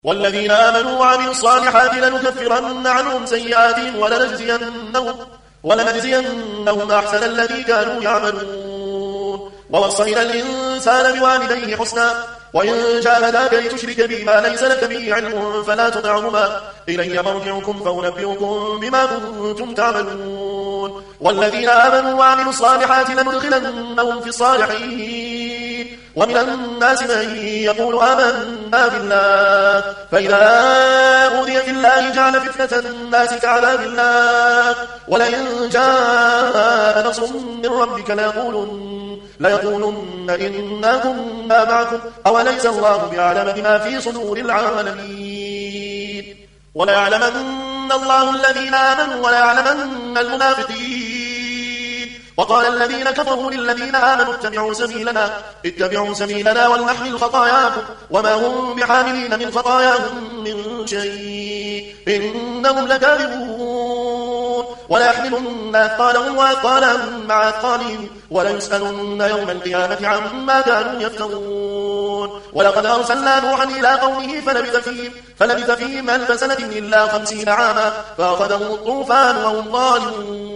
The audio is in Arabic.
والذين آمنوا وعملوا الصالحات لنكفرن عنهم سيئاتهم ولنجزينهم أحسن الذي كانوا يعملون. ووصينا الإنسان بوالديه حسنا وإن جاهداك لتشرك بي ما ليس لك به علم فلا تطعهما إلي مرجعكم فأنبئكم بما كنتم تعملون. والذين آمنوا وعملوا الصالحات لندخلنهم في الصالحين. ومن الناس من يقول آمنا بالله فإذا أوذي في الله جعل فتنة الناس كعذاب الله ولئن جاء نصر من ربك ليقولن إنا كنا معكم أوليس الله بأعلم بما في صدور العالمين. وليعلمن الله الذين آمنوا وليعلمن المنافقين. وقال الذين كفروا للذين آمنوا اتبعوا سبيلنا ولنحمل خطاياكم وما هم بحاملين من خطاياهم من شيء إنهم لكاذبون. وليحملن أثقالهم وأثقالا مع أثقالهم وليسألن يوم القيامة عما كانوا يفترون. ولقد أرسلنا نوحا إلى قومه فلبث فيهم 1000 سنة إلا 50 عاما فأخذهم الطوفان وهم ظالمون.